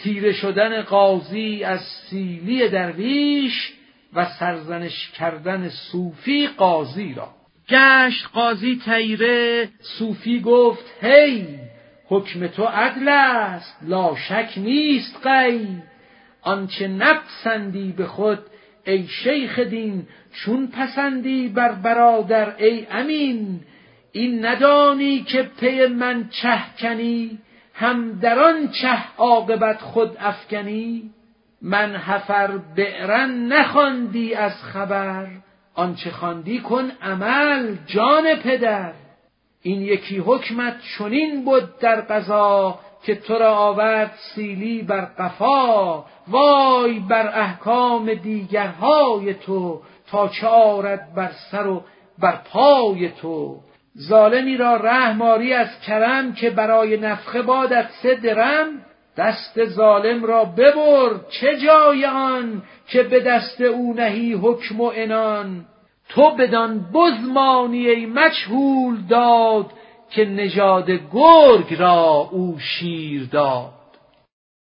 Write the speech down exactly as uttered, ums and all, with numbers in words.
تیره شدن قاضی از سیلی درویش و سرزنش کردن صوفی قاضی را. گشت قاضی تیره، صوفی گفت هی، حکم تو عدل است لا شک نیست غی. آنچه نپسندی به خود ای شیخ دین، چون پسندی بر برادر ای امین. این ندانی که پی من چه کنی، هم در آن چه عاقبت خود افکنی. من حفر بئرن نخواندی از خبر، آنچه خواندی کن عمل جان پدر. این یکی حکمت چنین بود در قضا، که تو را آورد سیلی بر قفا. وای بر احکام دیگرهای تو، تا چه آرد بر سر و بر پای تو. ظالمی را رحم آری از کرم، که برای نفخه بادت سه درم. دست ظالم را ببر چه جای آن، که به دست او نهی حکم و عنان. تو بدان بز مانی ای مجهول داد، که نژاد گرگ را او شیر داد.